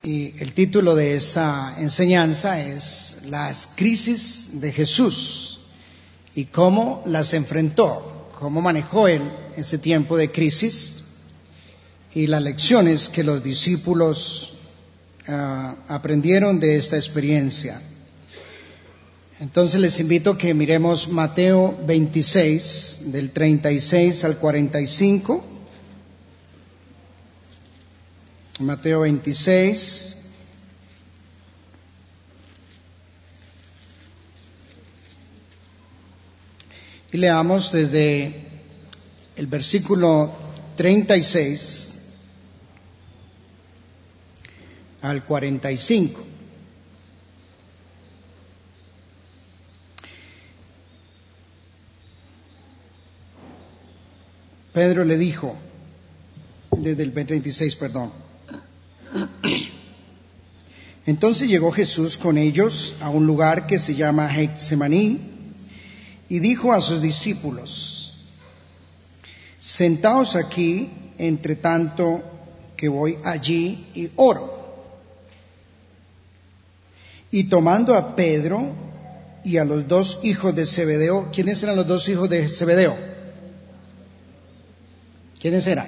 Y el título de esta enseñanza es Las crisis de Jesús y cómo las enfrentó, cómo manejó él ese tiempo de crisis y las lecciones que los discípulos aprendieron de esta experiencia. Entonces les invito a que miremos Mateo 26, del 36 al 45. Mateo 26. Y leamos desde el versículo 36 al 45. Pedro le dijo, desde el 36, perdón. Entonces llegó Jesús con ellos a un lugar que se llama Getsemaní y dijo a sus discípulos: sentaos aquí entre tanto que voy allí y oro. Y tomando a Pedro y a los dos hijos de Zebedeo. ¿Quiénes eran los dos hijos de Zebedeo? ¿Quiénes eran?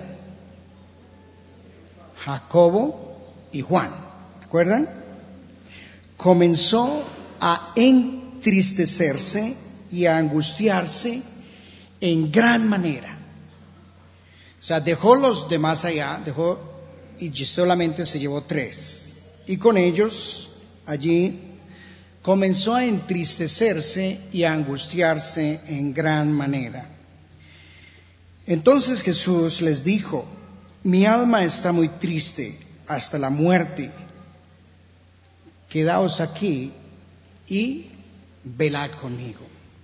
Jacobo y Juan. ¿Recuerdan? Comenzó a entristecerse y a angustiarse en gran manera. O sea, dejó los demás allá, y solamente se llevó 3. Y con ellos allí comenzó a entristecerse y a angustiarse en gran manera. Entonces Jesús les dijo: mi alma está muy triste hasta la muerte. Quedaos aquí y velad conmigo.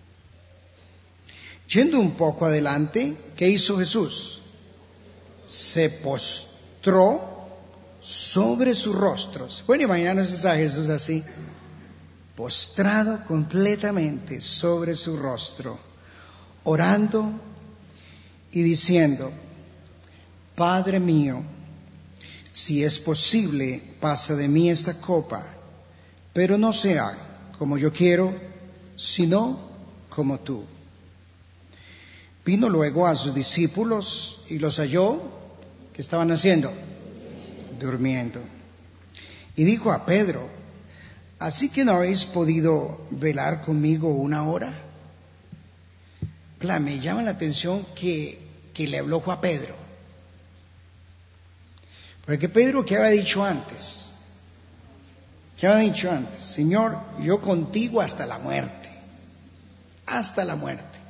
Yendo un poco adelante, ¿qué hizo Jesús? Se postró sobre su rostro. ¿Se pueden imaginarse a Jesús así? Postrado completamente sobre su rostro, orando y diciendo: Padre mío, si es posible, pasa de mí esta copa, pero no sea como yo quiero, sino como tú. Vino luego a sus discípulos y los halló, ¿qué estaban haciendo? Durmiendo. Y dijo a Pedro: ¿así que no habéis podido velar conmigo 1 hora? Me llama la atención que le habló a Pedro. Porque Pedro, ¿qué había dicho antes? ¿Qué había dicho antes? Señor, yo contigo hasta la muerte. Hasta la muerte.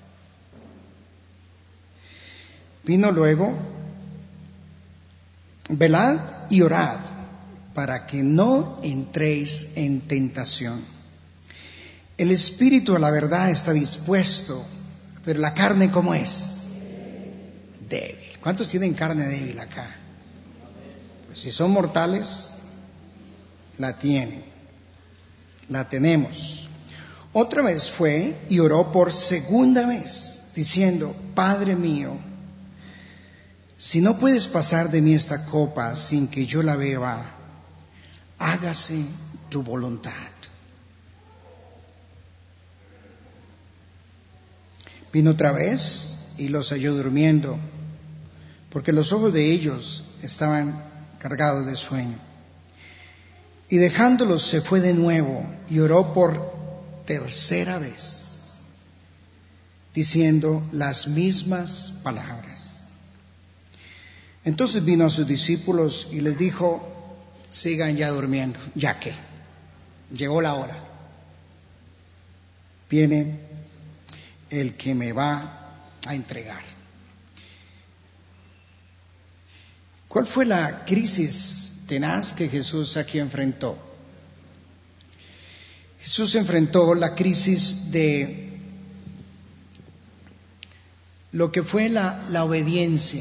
Vino luego: velad y orad para que no entréis en tentación. El espíritu a la verdad está dispuesto, pero la carne, ¿cómo es? Débil. ¿Cuántos tienen carne débil acá? Pues si son mortales, la tienen. La tenemos. Otra vez fue y oró por segunda vez, diciendo: Padre mío, si no puedes pasar de mí esta copa sin que yo la beba, hágase tu voluntad. Vino otra vez y los halló durmiendo, porque los ojos de ellos estaban cargados de sueño. Y dejándolos se fue de nuevo y oró por tercera vez, diciendo las mismas palabras. Entonces vino a sus discípulos y les dijo: sigan ya durmiendo, ya que llegó la hora. Viene el que me va a entregar. ¿Cuál fue la crisis tenaz que Jesús aquí enfrentó? Jesús enfrentó la crisis de lo que fue la obediencia.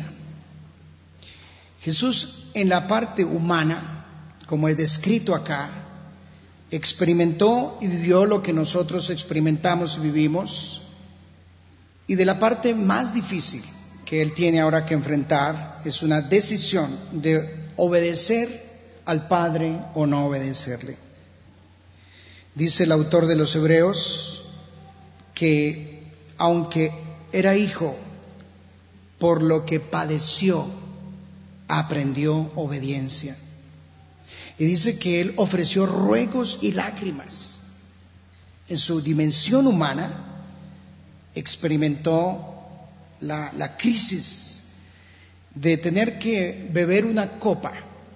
Jesús, en la parte humana, como es descrito acá, experimentó y vivió lo que nosotros experimentamos y vivimos. Y de la parte más difícil que él tiene ahora que enfrentar es una decisión de obedecer al Padre o no obedecerle. Dice el autor de los Hebreos que aunque era hijo, por lo que padeció, aprendió obediencia. Y dice que él ofreció ruegos y lágrimas. En su dimensión humana experimentó la crisis de tener que beber una copa.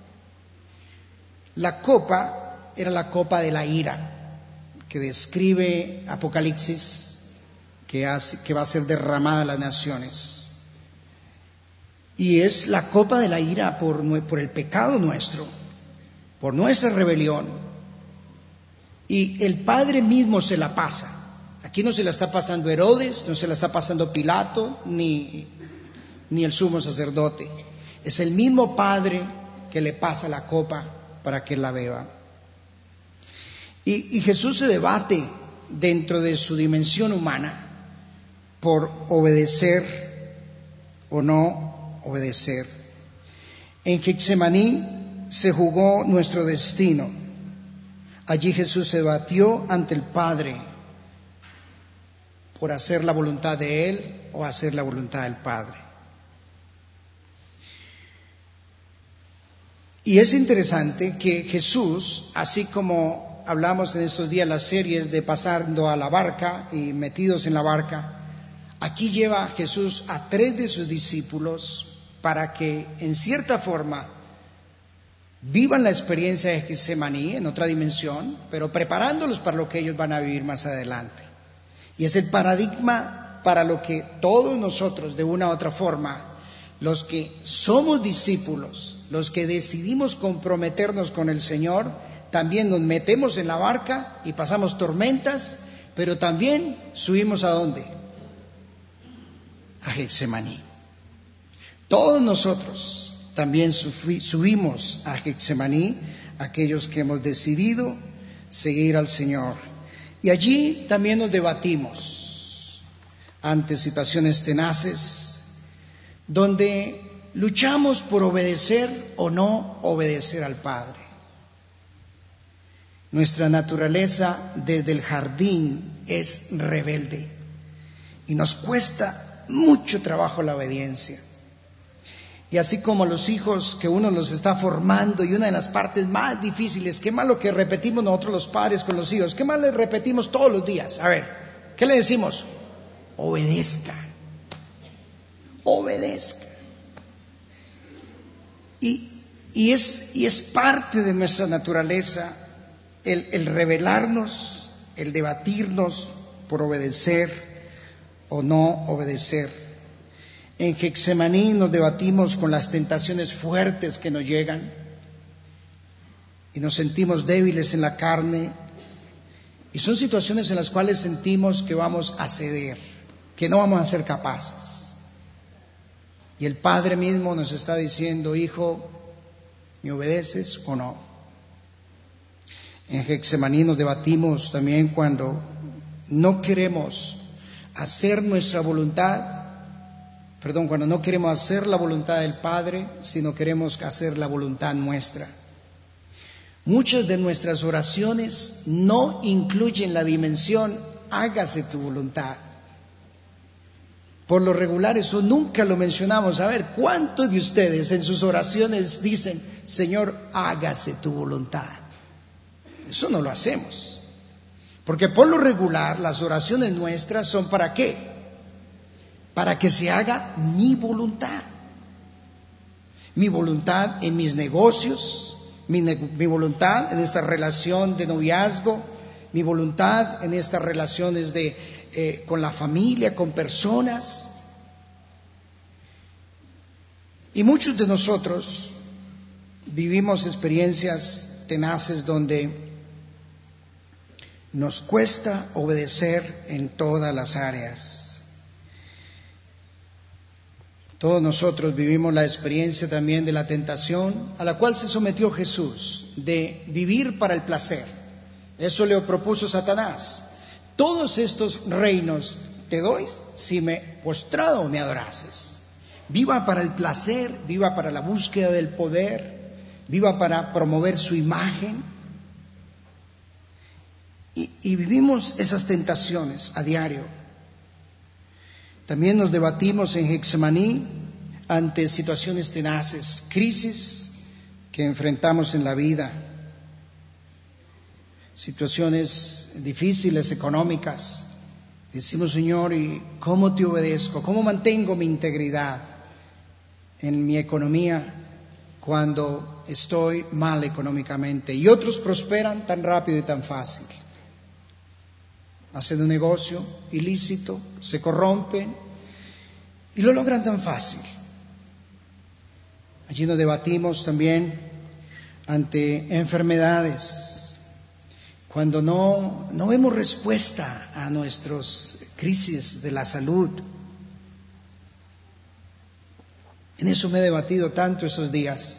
La copa era la copa de la ira, que describe Apocalipsis, que va a ser derramada a las naciones. Y es la copa de la ira por el pecado nuestro, por nuestra rebelión. Y el Padre mismo se la pasa. Aquí no se la está pasando Herodes, no se la está pasando Pilato, ni el sumo sacerdote. Es el mismo Padre que le pasa la copa para que la beba. Y Jesús se debate dentro de su dimensión humana por obedecer o no obedecer. En Getsemaní se jugó nuestro destino. Allí Jesús se debatió ante el Padre por hacer la voluntad de Él o hacer la voluntad del Padre. Y es interesante que Jesús, así como hablamos en estos días las series de pasando a la barca y metidos en la barca, aquí lleva a Jesús a 3 de sus discípulos para que en cierta forma vivan la experiencia de Getsemaní en otra dimensión, pero preparándolos para lo que ellos van a vivir más adelante. Y es el paradigma para lo que todos nosotros, de una u otra forma, los que somos discípulos, los que decidimos comprometernos con el Señor, también nos metemos en la barca y pasamos tormentas, pero también subimos ¿a dónde? A Getsemaní. Todos nosotros también subimos a Getsemaní, aquellos que hemos decidido seguir al Señor. Y allí también nos debatimos ante situaciones tenaces, donde luchamos por obedecer o no obedecer al Padre. Nuestra naturaleza desde el jardín es rebelde y nos cuesta mucho trabajo la obediencia. Y así como los hijos que uno los está formando, y una de las partes más difíciles, ¿qué más lo que repetimos nosotros los padres con los hijos? ¿Qué más les repetimos todos los días? A ver, ¿qué le decimos? Obedezca, obedezca. Y es parte de nuestra naturaleza el rebelarnos, el debatirnos por obedecer o no obedecer. En Getsemaní nos debatimos con las tentaciones fuertes que nos llegan y nos sentimos débiles en la carne, y son situaciones en las cuales sentimos que vamos a ceder, que no vamos a ser capaces. Y el Padre mismo nos está diciendo: hijo, ¿me obedeces o no? En Getsemaní nos debatimos también cuando no queremos hacer nuestra voluntad, cuando no queremos hacer la voluntad del Padre, sino queremos hacer la voluntad nuestra. Muchas de nuestras oraciones no incluyen la dimensión hágase tu voluntad. Por lo regular eso nunca lo mencionamos. A ver, ¿cuántos de ustedes en sus oraciones dicen: Señor, hágase tu voluntad? Eso no lo hacemos. Porque por lo regular las oraciones nuestras son ¿para qué? Para que se haga mi voluntad. Mi voluntad en mis negocios, mi voluntad en esta relación de noviazgo, mi voluntad en estas relaciones con la familia, con personas. Y muchos de nosotros vivimos experiencias tenaces donde nos cuesta obedecer en todas las áreas. Todos nosotros vivimos la experiencia también de la tentación a la cual se sometió Jesús, de vivir para el placer. Eso le propuso Satanás. Todos estos reinos te doy si me postrado me adorases. Viva para el placer, viva para la búsqueda del poder, viva para promover su imagen. Y vivimos esas tentaciones a diario. También nos debatimos en Getsemaní ante situaciones tenaces, crisis que enfrentamos en la vida, situaciones difíciles, económicas. Decimos, Señor, ¿y cómo te obedezco? ¿Cómo mantengo mi integridad en mi economía cuando estoy mal económicamente? Y otros prosperan tan rápido y tan fácil. Hacen un negocio ilícito, se corrompen y lo logran tan fácil. Allí nos debatimos también ante enfermedades, cuando no vemos respuesta a nuestras crisis de la salud. En eso me he debatido tanto esos días,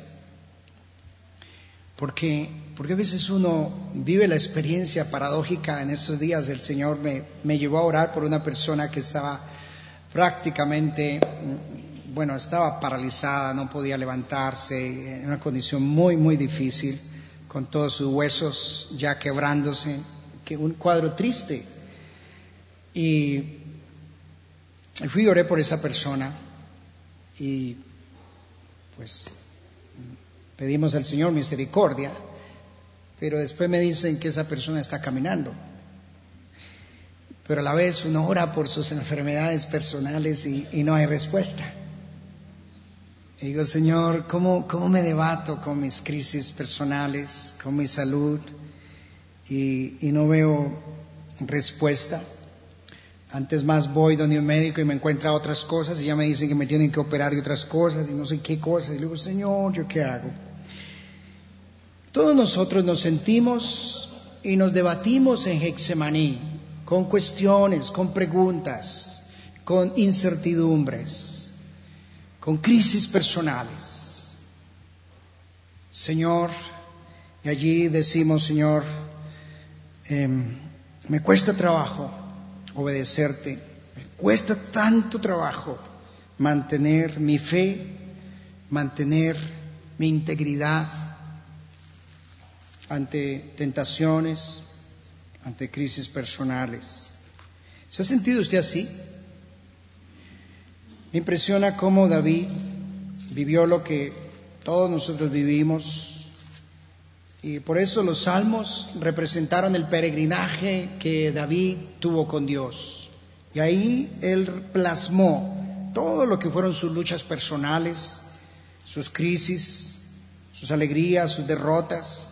porque a veces uno vive la experiencia paradójica. En estos días el Señor me llevó a orar por una persona que estaba prácticamente, estaba paralizada, no podía levantarse, en una condición muy, muy difícil, con todos sus huesos ya quebrándose, que un cuadro triste. Y fui y oré por esa persona y pues pedimos al Señor misericordia, pero después me dicen que esa persona está caminando. Pero a la vez uno ora por sus enfermedades personales y no hay respuesta. Y digo, Señor, ¿cómo me debato con mis crisis personales, con mi salud? Y no veo respuesta. Antes más voy donde un médico y me encuentra otras cosas y ya me dicen que me tienen que operar de otras cosas y no sé qué cosas. Y le digo, Señor, ¿yo qué hago? Todos nosotros nos sentimos y nos debatimos en Getsemaní con cuestiones, con preguntas, con incertidumbres, con crisis personales. Señor, y allí decimos, Señor, me cuesta trabajo obedecerte, me cuesta tanto trabajo mantener mi fe, mantener mi integridad ante tentaciones, ante crisis personales. ¿Se ha sentido usted así? Me impresiona cómo David vivió lo que todos nosotros vivimos, y por eso los salmos representaron el peregrinaje que David tuvo con Dios. Y ahí él plasmó todo lo que fueron sus luchas personales, sus crisis, sus alegrías, sus derrotas.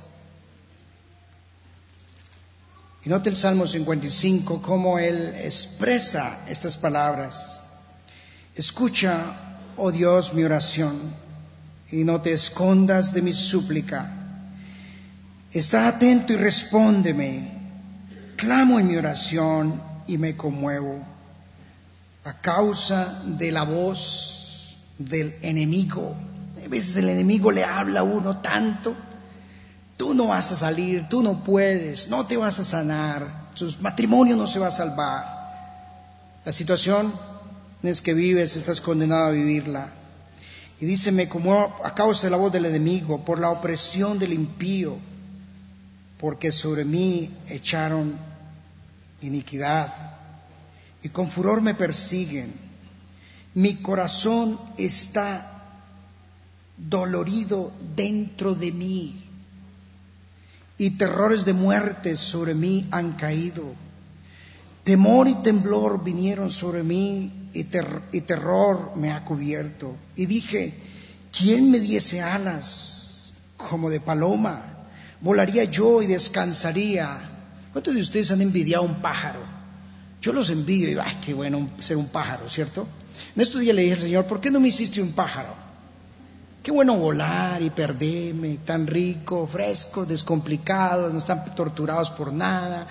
Y note el Salmo 55, cómo él expresa estas palabras. Escucha, oh Dios, mi oración, y no te escondas de mi súplica. Está atento y respóndeme. Clamo en mi oración y me conmuevo a causa de la voz del enemigo. A veces el enemigo le habla a uno tanto. Tú no vas a salir, tú no puedes, no te vas a sanar, tu matrimonio no se va a salvar. La situación es que vives, estás condenado a vivirla. Y dice, me conmuevo a causa de la voz del enemigo, por la opresión del impío, porque sobre mí echaron iniquidad y con furor me persiguen. Mi corazón está dolorido dentro de mí y terrores de muerte sobre mí han caído. Temor y temblor vinieron sobre mí y terror me ha cubierto. Y dije, ¿quién me diese alas como de paloma? Volaría yo y descansaría. ¿Cuántos de ustedes han envidiado a un pájaro? Yo los envidio y digo, ¡ay, qué bueno ser un pájaro!, ¿cierto? En estos días le dije al Señor, ¿por qué no me hiciste un pájaro? Qué bueno volar y perderme, tan rico, fresco, descomplicado, no están torturados por nada,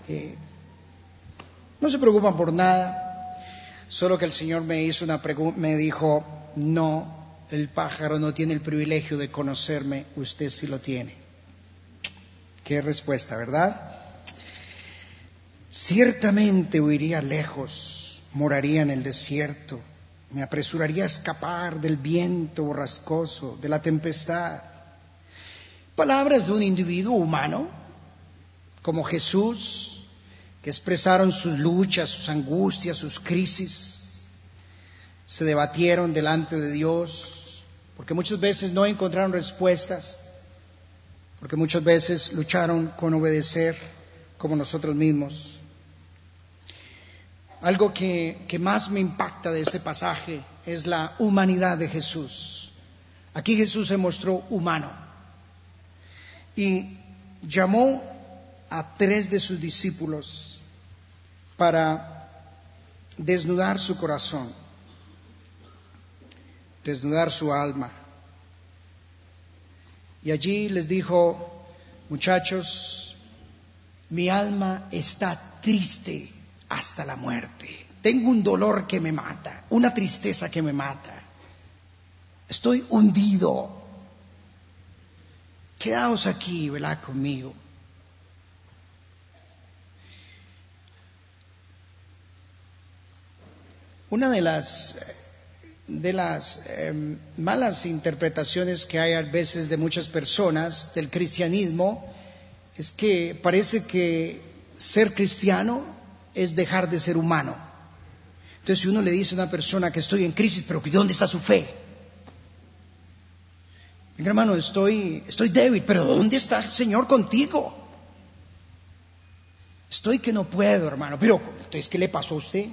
no se preocupan por nada. Solo que el Señor me hizo una pregunta, me dijo, no, el pájaro no tiene el privilegio de conocerme, usted sí lo tiene. Qué respuesta, ¿verdad? Ciertamente huiría lejos, moraría en el desierto, me apresuraría a escapar del viento borrascoso, de la tempestad. Palabras de un individuo humano, como Jesús, que expresaron sus luchas, sus angustias, sus crisis, se debatieron delante de Dios, porque muchas veces no encontraron respuestas, porque muchas veces lucharon con obedecer como nosotros mismos. Algo que más me impacta de este pasaje es la humanidad de Jesús. Aquí Jesús se mostró humano y llamó a 3 de sus discípulos para desnudar su corazón, desnudar su alma. Y allí les dijo: muchachos, mi alma está triste hasta la muerte. Tengo un dolor que me mata, una tristeza que me mata. Estoy hundido. Quedaos aquí, velad conmigo. Una de las malas interpretaciones que hay a veces de muchas personas del cristianismo es que parece que ser cristiano es dejar de ser humano. Entonces, si uno le dice a una persona que estoy en crisis, pero ¿dónde está su fe? Mi hermano, estoy débil, pero ¿dónde está el Señor contigo? Estoy que no puedo, hermano, pero entonces, ¿qué le pasó a usted?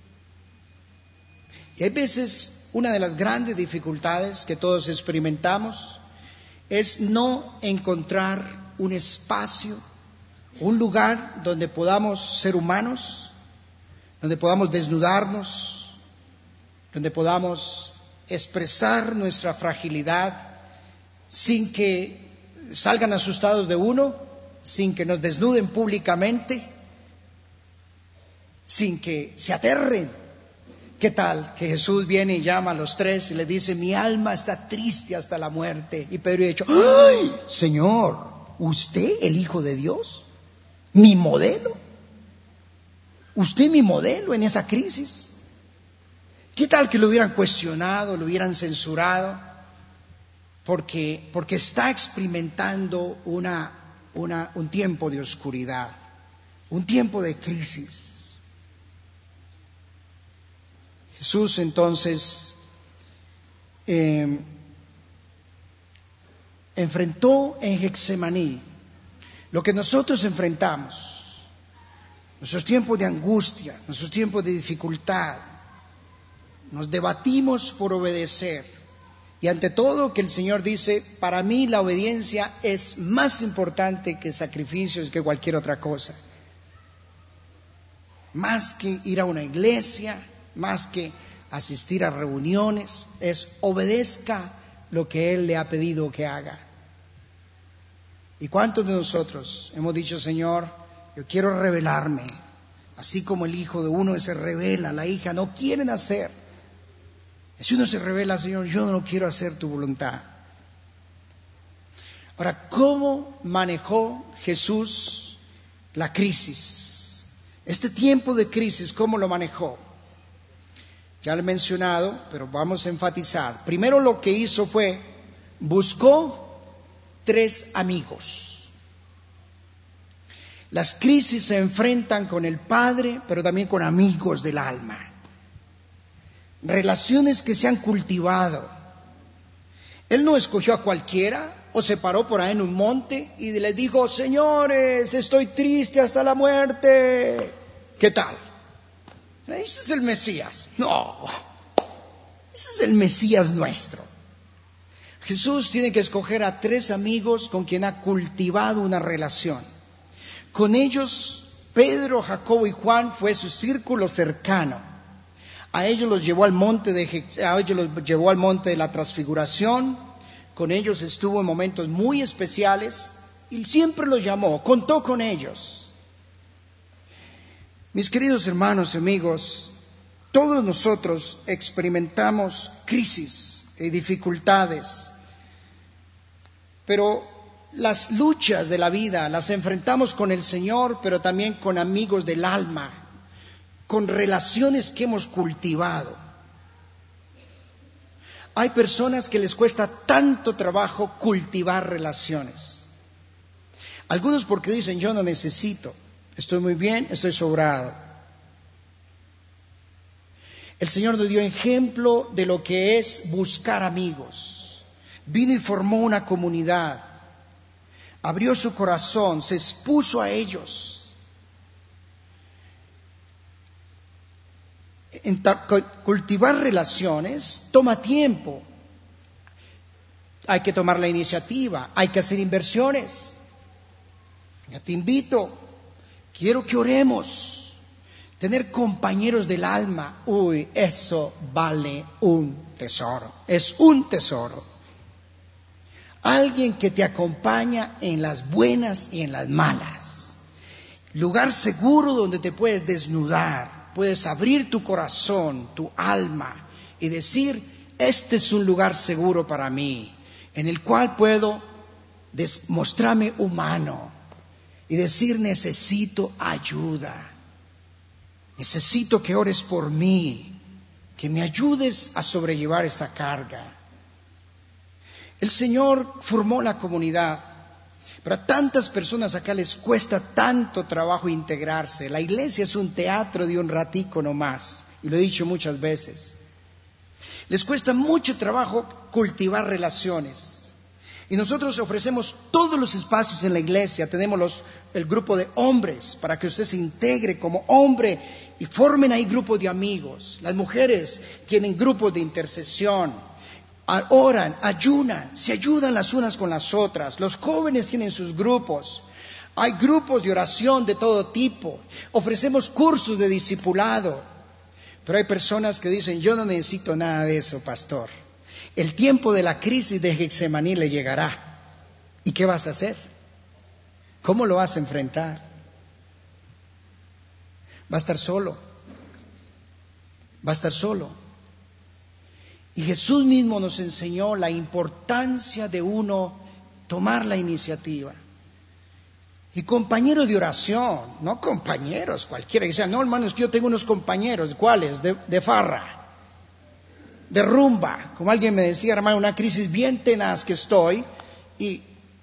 Y hay veces una de las grandes dificultades que todos experimentamos es no encontrar un espacio, un lugar donde podamos ser humanos, donde podamos desnudarnos, donde podamos expresar nuestra fragilidad sin que salgan asustados de uno, sin que nos desnuden públicamente, sin que se aterren. ¿Qué tal que Jesús viene y llama a los 3 y le dice: mi alma está triste hasta la muerte? Y Pedro ha dicho: ¡ay, Señor! ¿Usted el Hijo de Dios? ¿Mi modelo? ¿Usted mi modelo en esa crisis? ¿Qué tal que lo hubieran cuestionado, lo hubieran censurado? Porque está experimentando un tiempo de oscuridad, un tiempo de crisis. Jesús entonces enfrentó en Getsemaní lo que nosotros enfrentamos, nuestros tiempos de angustia, nuestros tiempos de dificultad. Nos debatimos por obedecer. Y ante todo que el Señor dice: para mí la obediencia es más importante que sacrificios, que cualquier otra cosa. Más que ir a una iglesia, más que asistir a reuniones, es obedezca lo que Él le ha pedido que haga. ¿Y cuántos de nosotros hemos dicho: Señor, yo quiero revelarme, así como el hijo de uno se revela, la hija no quieren hacer? Si uno se revela: Señor, yo no quiero hacer tu voluntad. Ahora, ¿cómo manejó Jesús la crisis? Este tiempo de crisis, ¿cómo lo manejó? Ya lo he mencionado, pero vamos a enfatizar. Primero lo que hizo fue, buscó 3 amigos. Las crisis se enfrentan con el Padre, pero también con amigos del alma. Relaciones que se han cultivado. Él no escogió a cualquiera o se paró por ahí en un monte y les dijo: señores, estoy triste hasta la muerte. ¿Qué tal? Ese es el Mesías. No, ese es el Mesías nuestro. Jesús tiene que escoger a 3 amigos con quien ha cultivado una relación. Con ellos, Pedro, Jacobo y Juan fue su círculo cercano. A ellos los llevó al monte de la Transfiguración. Con ellos estuvo en momentos muy especiales y siempre los llamó, contó con ellos. Mis queridos hermanos y amigos, todos nosotros experimentamos crisis y dificultades, pero las luchas de la vida las enfrentamos con el Señor, pero también con amigos del alma, con relaciones que hemos cultivado. Hay personas que les cuesta tanto trabajo cultivar relaciones. Algunos porque dicen, yo no necesito, estoy muy bien, estoy sobrado. El Señor nos dio ejemplo de lo que es buscar amigos. Vino y formó una comunidad. Abrió su corazón, se expuso a ellos. Cultivar relaciones toma tiempo. Hay que tomar la iniciativa, hay que hacer inversiones. Ya te invito, quiero que oremos. Tener compañeros del alma, eso vale un tesoro, es un tesoro. Alguien que te acompaña en las buenas y en las malas. Lugar seguro donde te puedes desnudar, puedes abrir tu corazón, tu alma y decir, este es un lugar seguro para mí, en el cual puedo mostrarme humano y decir, necesito ayuda. Necesito que ores por mí, que me ayudes a sobrellevar esta carga. El Señor formó la comunidad, pero a tantas personas acá les cuesta tanto trabajo integrarse. La iglesia es un teatro de un ratico nomás, y lo he dicho muchas veces. Les cuesta mucho trabajo cultivar relaciones. Y nosotros ofrecemos todos los espacios en la iglesia. Tenemos el grupo de hombres para que usted se integre como hombre y formen ahí grupos de amigos. Las mujeres tienen grupos de intercesión, oran, ayunan, se ayudan las unas con las otras. Los jóvenes tienen sus grupos. Hay grupos de oración de todo tipo. Ofrecemos cursos de discipulado. Pero hay personas que dicen, yo no necesito nada de eso, pastor. El tiempo de la crisis de Getsemaní le llegará. ¿Y qué vas a hacer? ¿Cómo lo vas a enfrentar? Va a estar solo. Va a estar solo. Y Jesús mismo nos enseñó la importancia de uno tomar la iniciativa. Y compañeros de oración, no compañeros cualquiera que sea. No, hermanos, que yo tengo unos compañeros. ¿Cuáles? De farra. De rumba, como alguien me decía, hermano, una crisis bien tenaz que estoy, y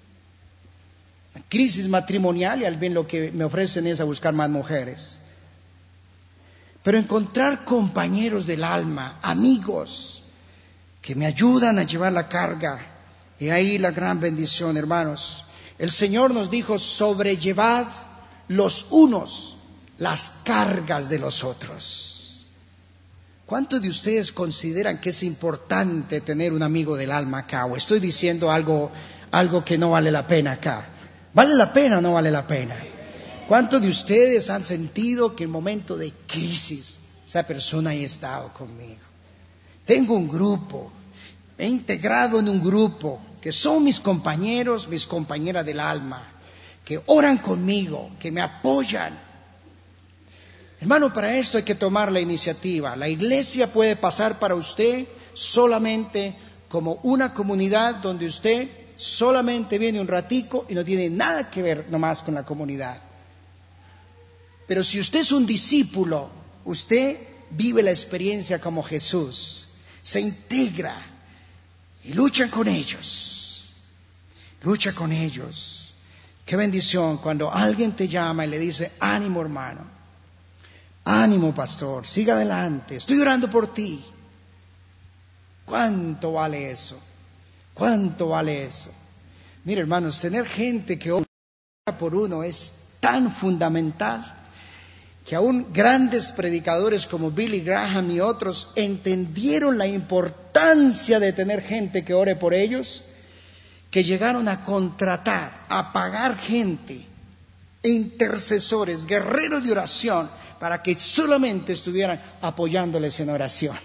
crisis matrimonial, y al bien lo que me ofrecen es a buscar más mujeres. Pero encontrar compañeros del alma, amigos, que me ayudan a llevar la carga, y ahí la gran bendición, hermanos. El Señor nos dijo, sobrellevad los unos las cargas de los otros. ¿Cuántos de ustedes consideran que es importante tener un amigo del alma acá? ¿O estoy diciendo algo que no vale la pena acá? ¿Vale la pena o no vale la pena? ¿Cuántos de ustedes han sentido que en momento de crisis esa persona ha estado conmigo? Tengo un grupo, he integrado en un grupo que son mis compañeros, mis compañeras del alma, que oran conmigo, que me apoyan. Hermano, para esto hay que tomar la iniciativa. La iglesia puede pasar para usted solamente como una comunidad donde usted solamente viene un ratico y no tiene nada que ver nomás con la comunidad. Pero si usted es un discípulo, usted vive la experiencia como Jesús, se integra y lucha con ellos. Lucha con ellos. Qué bendición cuando alguien te llama y le dice, ánimo hermano. Ánimo, pastor, siga adelante, estoy orando por ti. ¿Cuánto vale eso? ¿Cuánto vale eso? Mire, hermanos, tener gente que ora por uno es tan fundamental que aún grandes predicadores como Billy Graham y otros entendieron la importancia de tener gente que ore por ellos, que llegaron a contratar, a pagar gente, intercesores, guerreros de oración, para que solamente estuvieran apoyándoles en oración.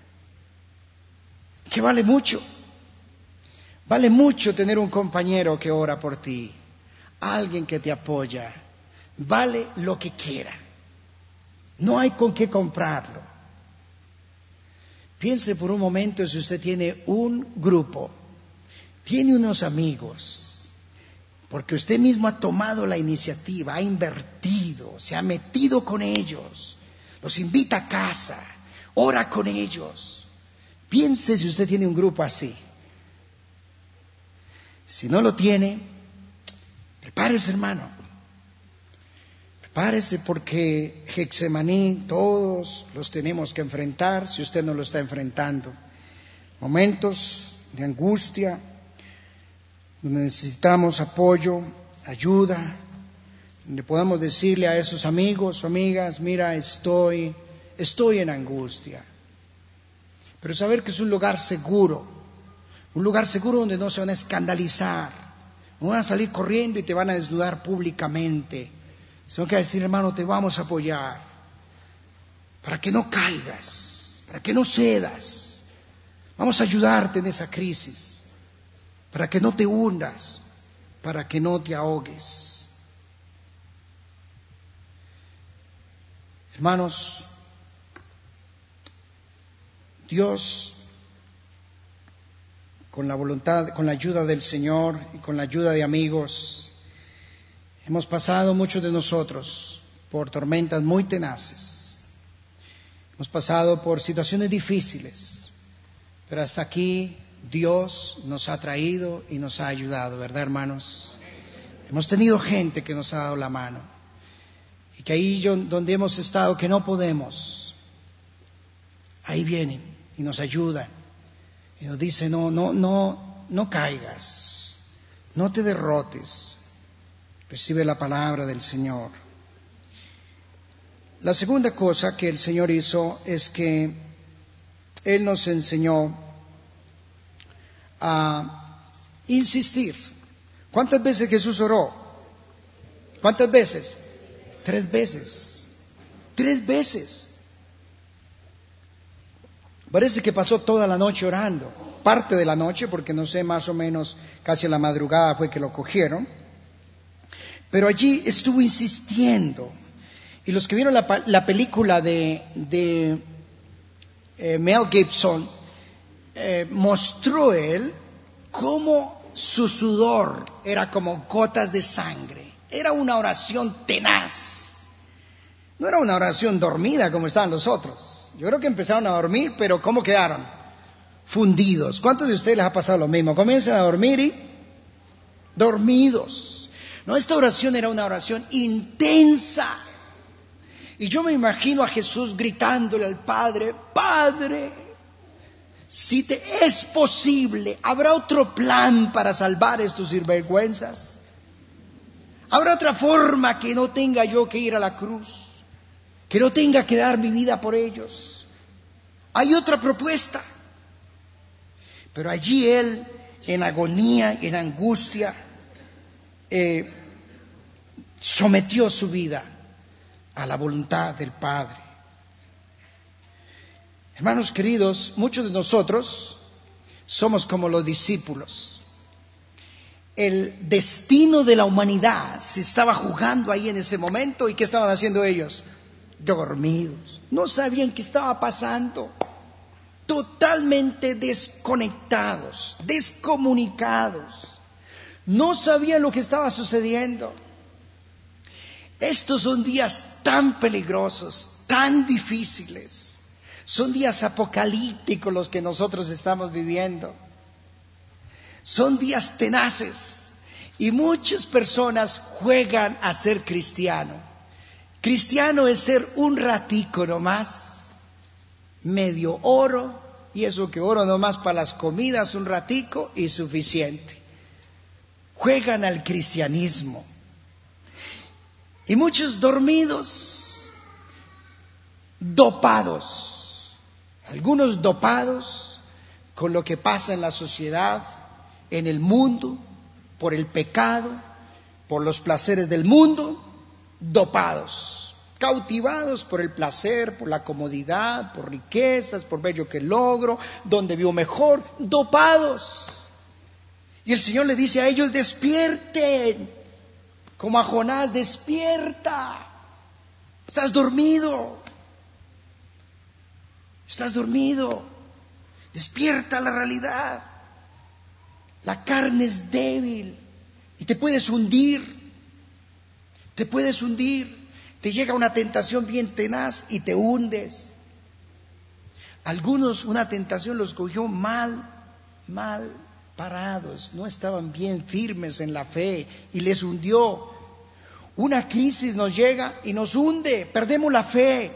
Que vale mucho tener un compañero que ora por ti, alguien que te apoya, vale lo que quiera, no hay con qué comprarlo. Piense por un momento si usted tiene un grupo, tiene unos amigos, porque usted mismo ha tomado la iniciativa, ha invertido, se ha metido con ellos, los invita a casa, ora con ellos, Piense si usted tiene un grupo así. Si no lo tiene, prepárese, hermano. Prepárese, porque Getsemaní todos los tenemos que enfrentar, si usted no lo está enfrentando. Momentos de angustia, donde necesitamos apoyo, ayuda, donde podamos decirle a esos amigos o amigas: mira, estoy en angustia. Pero saber que es un lugar seguro donde no se van a escandalizar, no van a salir corriendo y te van a desnudar públicamente, sino que decir: hermano, te vamos a apoyar, para que no caigas, para que no cedas, vamos a ayudarte en esa crisis, para que no te hundas, para que no te ahogues. Hermanos, Dios, con la voluntad, con la ayuda del Señor y con la ayuda de amigos, hemos pasado, muchos de nosotros, por tormentas muy tenaces. Hemos pasado por situaciones difíciles, pero hasta aquí Dios nos ha traído y nos ha ayudado, ¿verdad, hermanos? Hemos tenido gente que nos ha dado la mano, y que ahí donde hemos estado que no podemos, ahí vienen y nos ayudan y nos dicen: no caigas, no te derrotes, recibe la palabra del Señor. La segunda cosa que el Señor hizo es que Él nos enseñó a insistir. ¿Cuántas veces Jesús oró? ¿Cuántas veces? 3 veces. 3 veces. Parece que pasó toda la noche orando, parte de la noche, porque no sé, más o menos casi a la madrugada fue que lo cogieron, pero allí estuvo insistiendo. Y los que vieron la película de Mel Gibson, mostró él cómo su sudor era como gotas de sangre. Era una oración tenaz, no era una oración dormida como estaban los otros. Yo creo que empezaron a dormir, pero ¿cómo quedaron? Fundidos. ¿Cuántos de ustedes les ha pasado lo mismo? Comienzan a dormir y dormidos. No, esta oración era una oración intensa. Y yo me imagino a Jesús gritándole al Padre: Padre, si te es posible, ¿habrá otro plan para salvar a estos sinvergüenzas? ¿Habrá otra forma que no tenga yo que ir a la cruz? Que no tenga que dar mi vida por ellos. Hay otra propuesta. Pero allí Él, en agonía, en angustia, sometió su vida a la voluntad del Padre. Hermanos queridos, muchos de nosotros somos como los discípulos. El destino de la humanidad se estaba jugando ahí en ese momento. ¿Y qué estaban haciendo ellos? Dormidos. No sabían qué estaba pasando. Totalmente desconectados, descomunicados. No sabían lo que estaba sucediendo. Estos son días tan peligrosos, tan difíciles. Son días apocalípticos los que nosotros estamos viviendo. Son días tenaces. Y muchas personas juegan a ser cristiano. Cristiano es ser un ratico nomás, medio oro, y eso que oro nomás para las comidas un ratico y suficiente. Juegan al cristianismo. Y muchos dormidos, dopados, algunos dopados con lo que pasa en la sociedad, en el mundo, por el pecado, por los placeres del mundo, dopados, cautivados por el placer, por la comodidad, por riquezas, por ver yo qué logro, donde vivo mejor, dopados. Y el Señor le dice a ellos: despierten, como a Jonás: despierta, estás dormido, despierta a la realidad. La carne es débil y te puedes hundir. Te llega una tentación bien tenaz y te hundes. Algunos, una tentación los cogió mal parados, no estaban bien firmes en la fe y les hundió. Una crisis nos llega y nos hunde, perdemos la fe.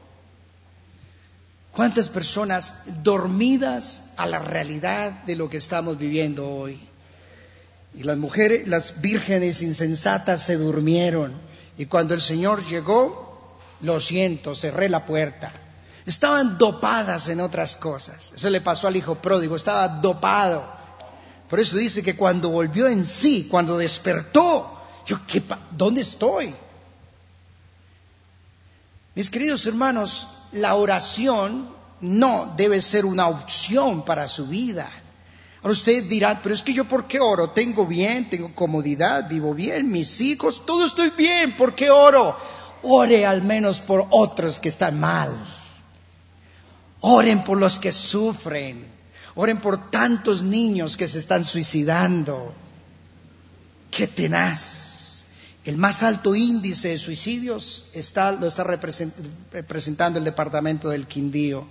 ¿Cuántas personas dormidas a la realidad de lo que estamos viviendo hoy? Y las mujeres, las vírgenes insensatas se durmieron. Y cuando el Señor llegó, lo siento, cerré la puerta. Estaban dopadas en otras cosas. Eso le pasó al hijo pródigo, estaba dopado. Por eso dice que cuando volvió en sí, cuando despertó, ¿dónde estoy? Mis queridos hermanos, la oración no debe ser una opción para su vida. Ahora usted dirá, pero es que yo ¿por qué oro? Tengo bien, tengo comodidad, vivo bien, mis hijos, todo estoy bien, ¿por qué oro? Ore al menos por otros que están mal. Oren por los que sufren. Oren por tantos niños que se están suicidando. ¡Qué tenaz! El más alto índice de suicidios lo está representando el departamento del Quindío.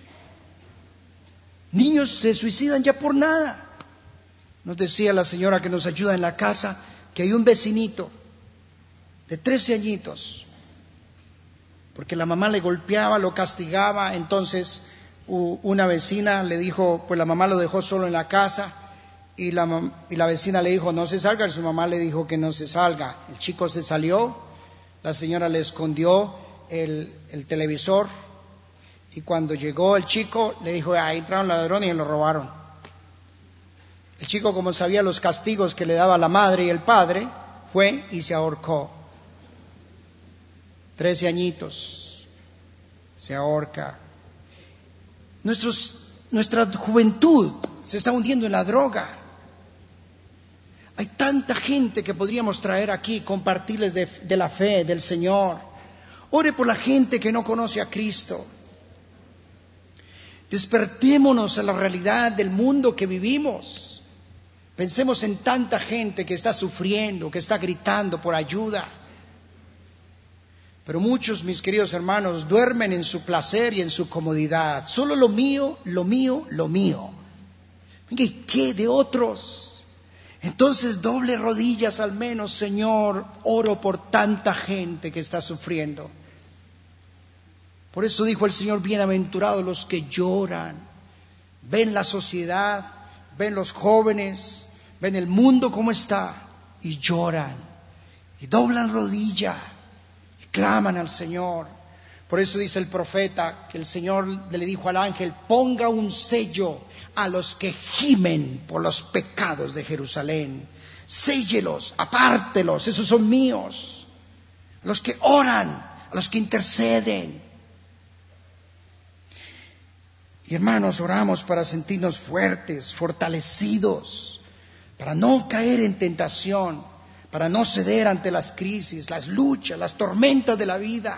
Niños se suicidan ya por nada. Nos decía la señora que nos ayuda en la casa que hay un vecinito de 13 añitos, porque la mamá le golpeaba, lo castigaba. Entonces una vecina le dijo, pues la mamá lo dejó solo en la casa, y la vecina le dijo no se salga, y su mamá le dijo que no se salga. El chico se salió, la señora le escondió el televisor, y cuando llegó el chico le dijo, ahí entraron los ladrones y lo robaron. El chico, como sabía los castigos que le daba la madre y el padre, fue y se ahorcó. 13 añitos, se ahorca. Nuestra juventud se está hundiendo en la droga. Hay tanta gente que podríamos traer aquí, compartirles de la fe del Señor. Ore por la gente que no conoce a Cristo. Despertémonos a la realidad del mundo que vivimos. Pensemos en tanta gente que está sufriendo, que está gritando por ayuda. Pero muchos, mis queridos hermanos, duermen en su placer y en su comodidad. Solo lo mío, lo mío, lo mío. ¿Y qué de otros? Entonces doble rodillas al menos, Señor, oro por tanta gente que está sufriendo. Por eso dijo el Señor, bienaventurados los que lloran. Ven la sociedad, ven los jóvenes, ven el mundo como está y lloran y doblan rodilla. Claman al Señor. Por eso dice el profeta que el Señor le dijo al ángel, ponga un sello a los que gimen por los pecados de Jerusalén. Séllelos, apártelos, esos son míos. A los que oran, a los que interceden. Y hermanos, oramos para sentirnos fuertes, fortalecidos, para no caer en tentación, para no ceder ante las crisis, las luchas, las tormentas de la vida.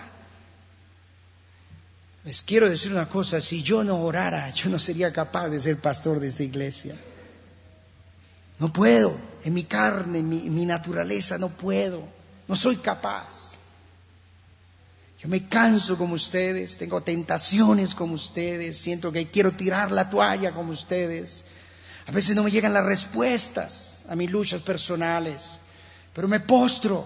Les quiero decir una cosa, si yo no orara, yo no sería capaz de ser pastor de esta iglesia. No puedo, en mi carne, en mi naturaleza, no puedo, no soy capaz. Yo me canso como ustedes, tengo tentaciones como ustedes, siento que quiero tirar la toalla como ustedes. A veces no me llegan las respuestas a mis luchas personales. Pero me postro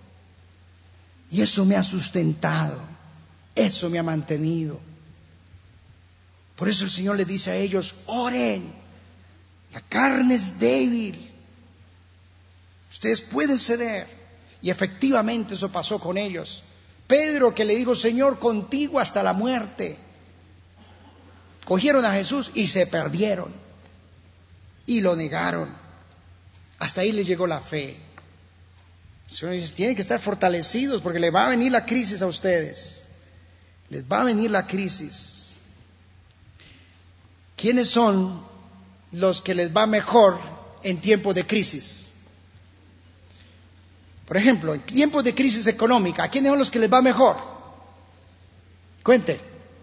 y eso me ha sustentado, eso me ha mantenido. Por eso el Señor le dice a ellos, oren, la carne es débil, ustedes pueden ceder. Y efectivamente eso pasó con ellos. Pedro, que le dijo, Señor, contigo hasta la muerte. Cogieron a Jesús y se perdieron y lo negaron. Hasta ahí les llegó la fe. El Señor dice, tienen que estar fortalecidos porque les va a venir la crisis a ustedes. Les va a venir la crisis. ¿Quiénes son los que les va mejor en tiempos de crisis? Por ejemplo, en tiempos de crisis económica, ¿a quiénes son los que les va mejor? Cuente.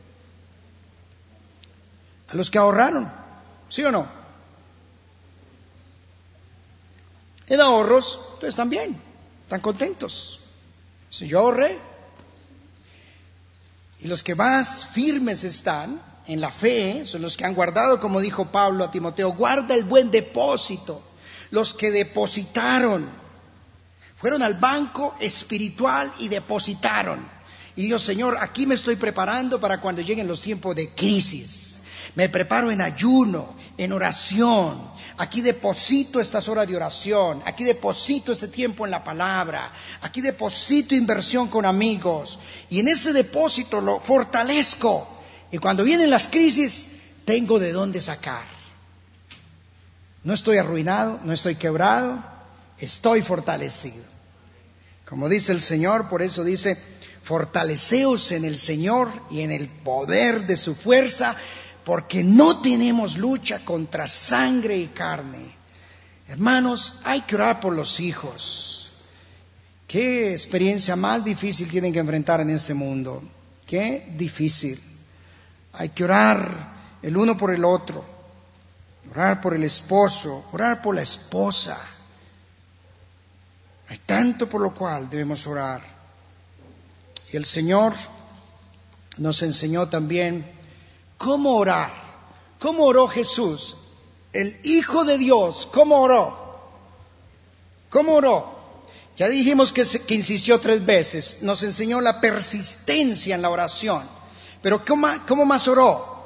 A los que ahorraron, ¿sí o no? En ahorros, entonces están bien. Están contentos. Si yo ahorré. Y los que más firmes están en la fe, son los que han guardado, como dijo Pablo a Timoteo, guarda el buen depósito. Los que depositaron, fueron al banco espiritual y depositaron. Y dijo, Señor, aquí me estoy preparando para cuando lleguen los tiempos de crisis. Me preparo en ayuno, en oración. Aquí deposito estas horas de oración. Aquí deposito este tiempo en la palabra. Aquí deposito inversión con amigos. Y en ese depósito lo fortalezco. Y cuando vienen las crisis, tengo de dónde sacar. No estoy arruinado, no estoy quebrado, estoy fortalecido. Como dice el Señor, por eso dice, fortaleceos en el Señor y en el poder de su fuerza, porque no tenemos lucha contra sangre y carne. Hermanos, hay que orar por los hijos. Qué experiencia más difícil tienen que enfrentar en este mundo. Qué difícil. Hay que orar el uno por el otro, orar por el esposo, orar por la esposa. Hay tanto por lo cual debemos orar. Y el Señor nos enseñó también cómo orar. ¿Cómo oró Jesús? El Hijo de Dios, ¿cómo oró? ¿Cómo oró? Ya dijimos que insistió 3 veces. Nos enseñó la persistencia en la oración. Pero ¿cómo más oró?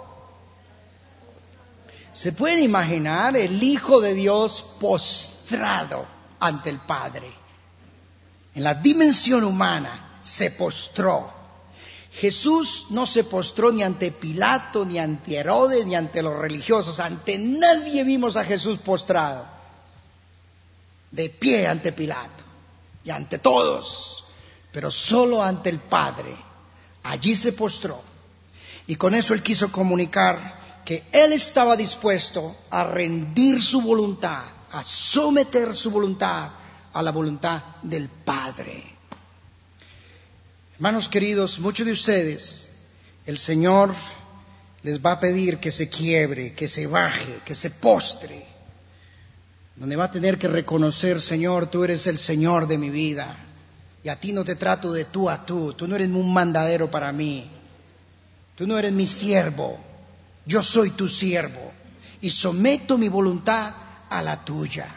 ¿Se puede imaginar el Hijo de Dios postrado ante el Padre? En la dimensión humana se postró. Jesús no se postró ni ante Pilato, ni ante Herodes, ni ante los religiosos. Ante nadie vimos a Jesús postrado. De pie ante Pilato y ante todos, pero solo ante el Padre. Allí se postró. Y con eso Él quiso comunicar que Él estaba dispuesto a rendir su voluntad, a someter su voluntad a la voluntad del Padre. Hermanos queridos, muchos de ustedes, el Señor les va a pedir que se quiebre, que se baje, que se postre, donde va a tener que reconocer, Señor, tú eres el Señor de mi vida, y a ti no te trato de tú a tú no eres un mandadero para mí, tú no eres mi siervo, yo soy tu siervo, y someto mi voluntad a la tuya.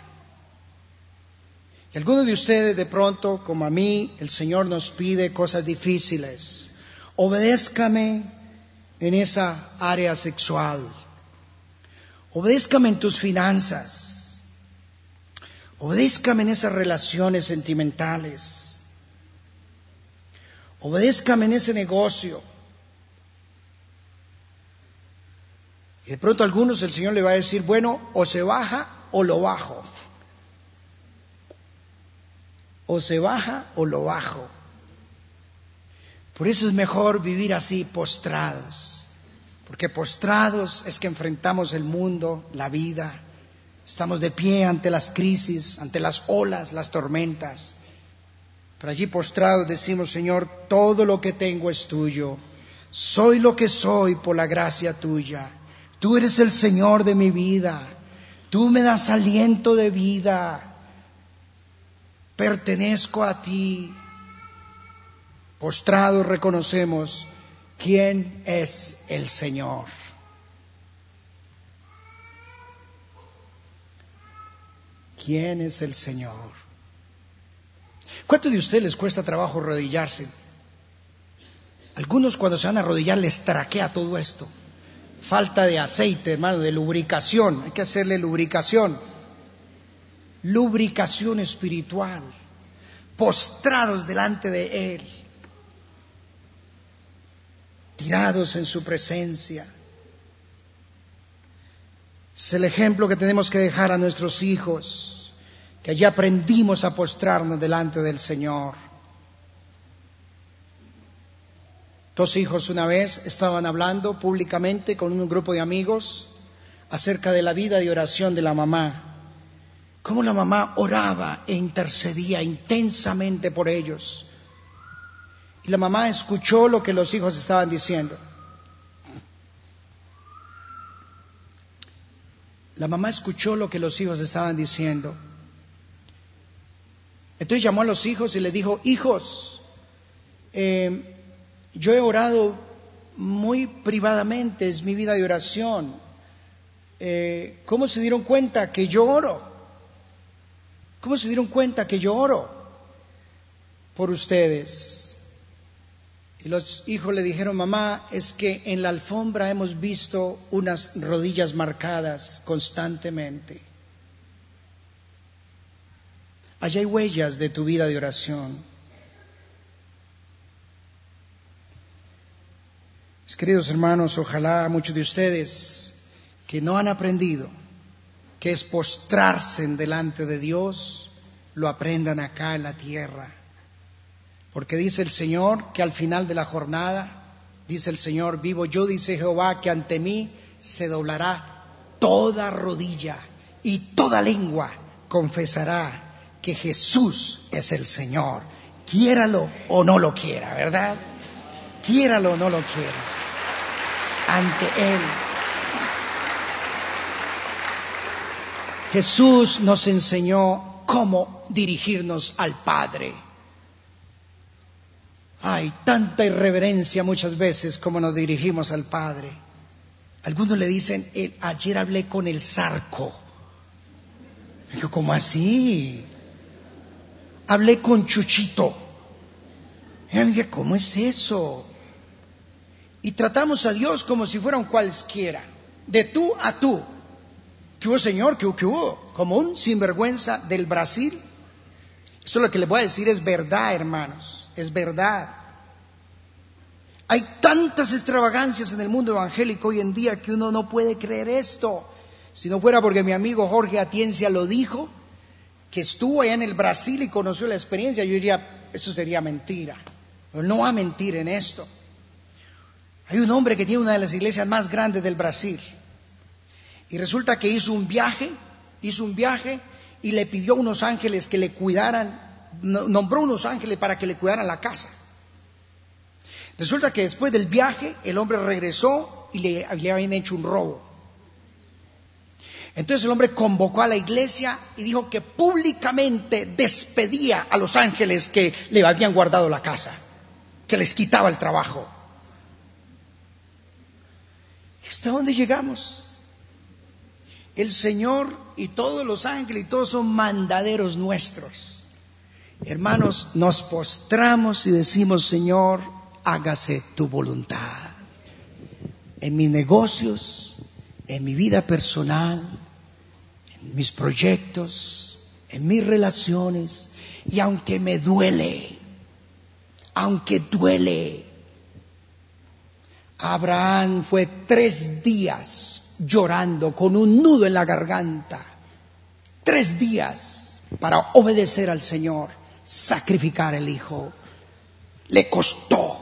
Y algunos de ustedes de pronto, como a mí, el Señor nos pide cosas difíciles. Obedézcame en esa área sexual. Obedézcame en tus finanzas. Obedézcame en esas relaciones sentimentales. Obedézcame en ese negocio. Y de pronto a algunos el Señor le va a decir, bueno, o se baja o lo bajo. O se baja o lo bajo. Por eso es mejor vivir así, postrados. Porque postrados es que enfrentamos el mundo, la vida. Estamos de pie ante las crisis, ante las olas, las tormentas. Pero allí postrados decimos, Señor, todo lo que tengo es tuyo. Soy lo que soy por la gracia tuya. Tú eres el Señor de mi vida. Tú me das aliento de vida. Pertenezco a ti. Postrados reconocemos quién es el Señor. ¿Quién es el Señor? ¿Cuánto de ustedes les cuesta trabajo arrodillarse? Algunos cuando se van a arrodillar les traquea todo esto. Falta de aceite, hermano, de lubricación. Hay que hacerle lubricación. Lubricación espiritual. Postrados delante de Él. Tirados en su presencia. Es el ejemplo que tenemos que dejar a nuestros hijos, que allí aprendimos a postrarnos delante del Señor. 2 hijos una vez estaban hablando públicamente con un grupo de amigos acerca de la vida de oración de la mamá. Cómo la mamá oraba e intercedía intensamente por ellos. Y la mamá escuchó lo que los hijos estaban diciendo. La mamá escuchó lo que los hijos estaban diciendo. Entonces llamó a los hijos y les dijo, hijos, yo he orado muy privadamente, es mi vida de oración. ¿Cómo se dieron cuenta que yo oro? ¿Cómo se dieron cuenta que yo oro por ustedes? Y los hijos le dijeron, mamá, es que en la alfombra hemos visto unas rodillas marcadas constantemente. Allí hay huellas de tu vida de oración. Mis queridos hermanos, ojalá muchos de ustedes que no han aprendido que es postrarse delante de Dios, lo aprendan acá en la tierra. Porque dice el Señor que al final de la jornada, dice el Señor, vivo yo, dice Jehová, que ante mí se doblará toda rodilla y toda lengua confesará que Jesús es el Señor, quiéralo o no lo quiera, ¿verdad? Quiéralo o no lo quiera, ante Él. Jesús nos enseñó cómo dirigirnos al Padre. Hay tanta irreverencia muchas veces como nos dirigimos al Padre. Algunos le dicen, ayer hablé con el Zarco. Digo, ¿cómo así? Hablé con Chuchito. Y amiga, ¿cómo es eso? Y tratamos a Dios como si fuera un cualquiera, de tú a tú. ¿Qué hubo, Señor? ¿Qué hubo? Como un sinvergüenza del Brasil. Esto lo que les voy a decir es verdad, hermanos, es verdad. Hay tantas extravagancias en el mundo evangélico hoy en día que uno no puede creer esto. Si no fuera porque mi amigo Jorge Atiencia lo dijo, que estuvo allá en el Brasil y conoció la experiencia, yo diría, eso sería mentira. Pero no va a mentir en esto. Hay un hombre que tiene una de las iglesias más grandes del Brasil. Y resulta que hizo un viaje y le pidió a unos ángeles que le cuidaran, nombró unos ángeles para que le cuidaran la casa. Resulta que después del viaje el hombre regresó y le habían hecho un robo. Entonces el hombre convocó a la iglesia y dijo que públicamente despedía a los ángeles que le habían guardado la casa, que les quitaba el trabajo. ¿Hasta dónde llegamos? El Señor y todos los ángeles y todos son mandaderos nuestros. Hermanos, nos postramos y decimos, Señor, hágase tu voluntad. En mis negocios, en mi vida personal, en mis proyectos, en mis relaciones. Y aunque me duele, Abraham fue 3 días llorando con un nudo en la garganta, 3 días para obedecer al Señor, sacrificar el hijo. Le costó.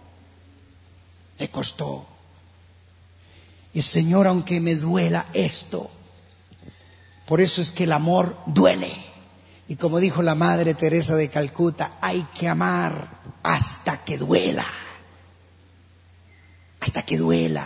Y el Señor, aunque me duela esto, por eso es que el amor duele. Y como dijo la Madre Teresa de Calcuta, hay que amar hasta que duela. Hasta que duela.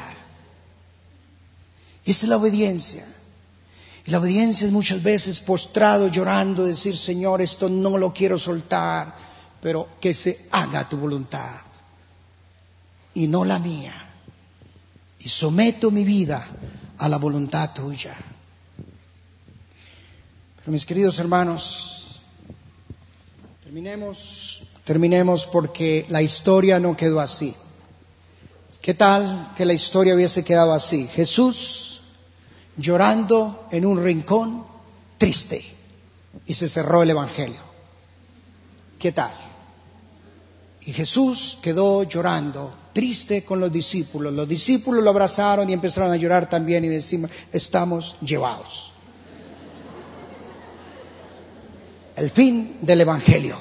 Esta es la obediencia. Y la obediencia es muchas veces postrado, llorando, decir, Señor, esto no lo quiero soltar, pero que se haga tu voluntad y no la mía. Y someto mi vida a la voluntad tuya. Pero mis queridos hermanos, terminemos porque la historia no quedó así. ¿Qué tal que la historia hubiese quedado así? Jesús llorando en un rincón, triste, y se cerró el Evangelio. ¿Qué tal? Y Jesús quedó llorando, triste con los discípulos. Los discípulos lo abrazaron y empezaron a llorar también y decimos, estamos llevados. El fin del Evangelio.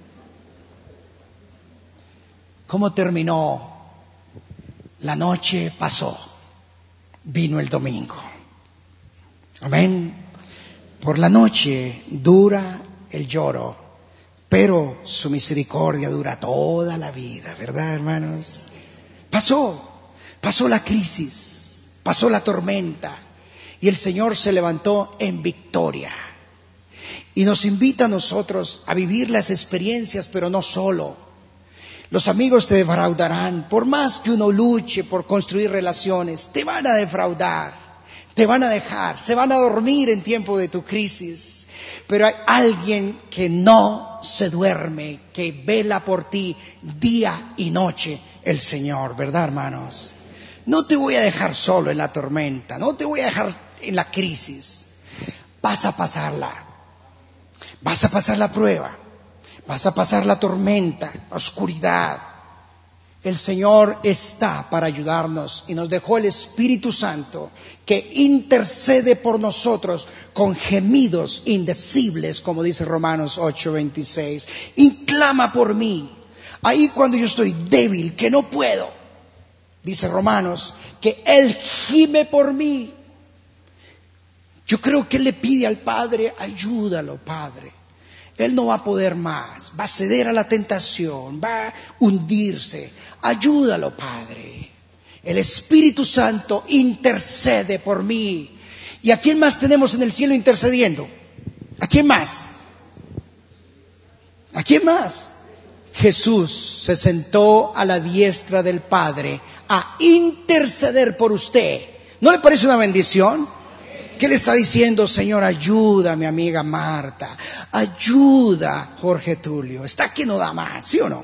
¿Cómo terminó? La noche pasó, vino el domingo. Amén. Por la noche dura el lloro, pero su misericordia dura toda la vida, ¿verdad, hermanos? Pasó la crisis, pasó la tormenta y el Señor se levantó en victoria. Y nos invita a nosotros a vivir las experiencias, pero no solo. Los amigos te defraudarán. Por más que uno luche por construir relaciones, te van a defraudar, te van a dejar, se van a dormir en tiempo de tu crisis. Pero hay alguien que no se duerme, que vela por ti día y noche, el Señor, ¿verdad, hermanos? No te voy a dejar solo en la tormenta, no te voy a dejar en la crisis. Vas a pasarla, vas a pasar la prueba, vas a pasar la tormenta, la oscuridad. El Señor está para ayudarnos y nos dejó el Espíritu Santo que intercede por nosotros con gemidos indecibles, como dice Romanos 8:26. Y clama por mí. Ahí cuando yo estoy débil, que no puedo, dice Romanos, que Él gime por mí. Yo creo que Él le pide al Padre, ayúdalo, Padre. Él no va a poder más, va a ceder a la tentación, va a hundirse. Ayúdalo, Padre. El Espíritu Santo intercede por mí. ¿Y a quién más tenemos en el cielo intercediendo? ¿A quién más? ¿A quién más? Jesús se sentó a la diestra del Padre a interceder por usted. ¿No le parece una bendición? ¿Qué le está diciendo? Señor, ayuda a mi amiga Marta, ayuda a Jorge Tulio, está que no da más, ¿sí o no?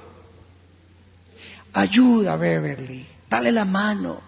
Ayuda a Beverly, dale la mano,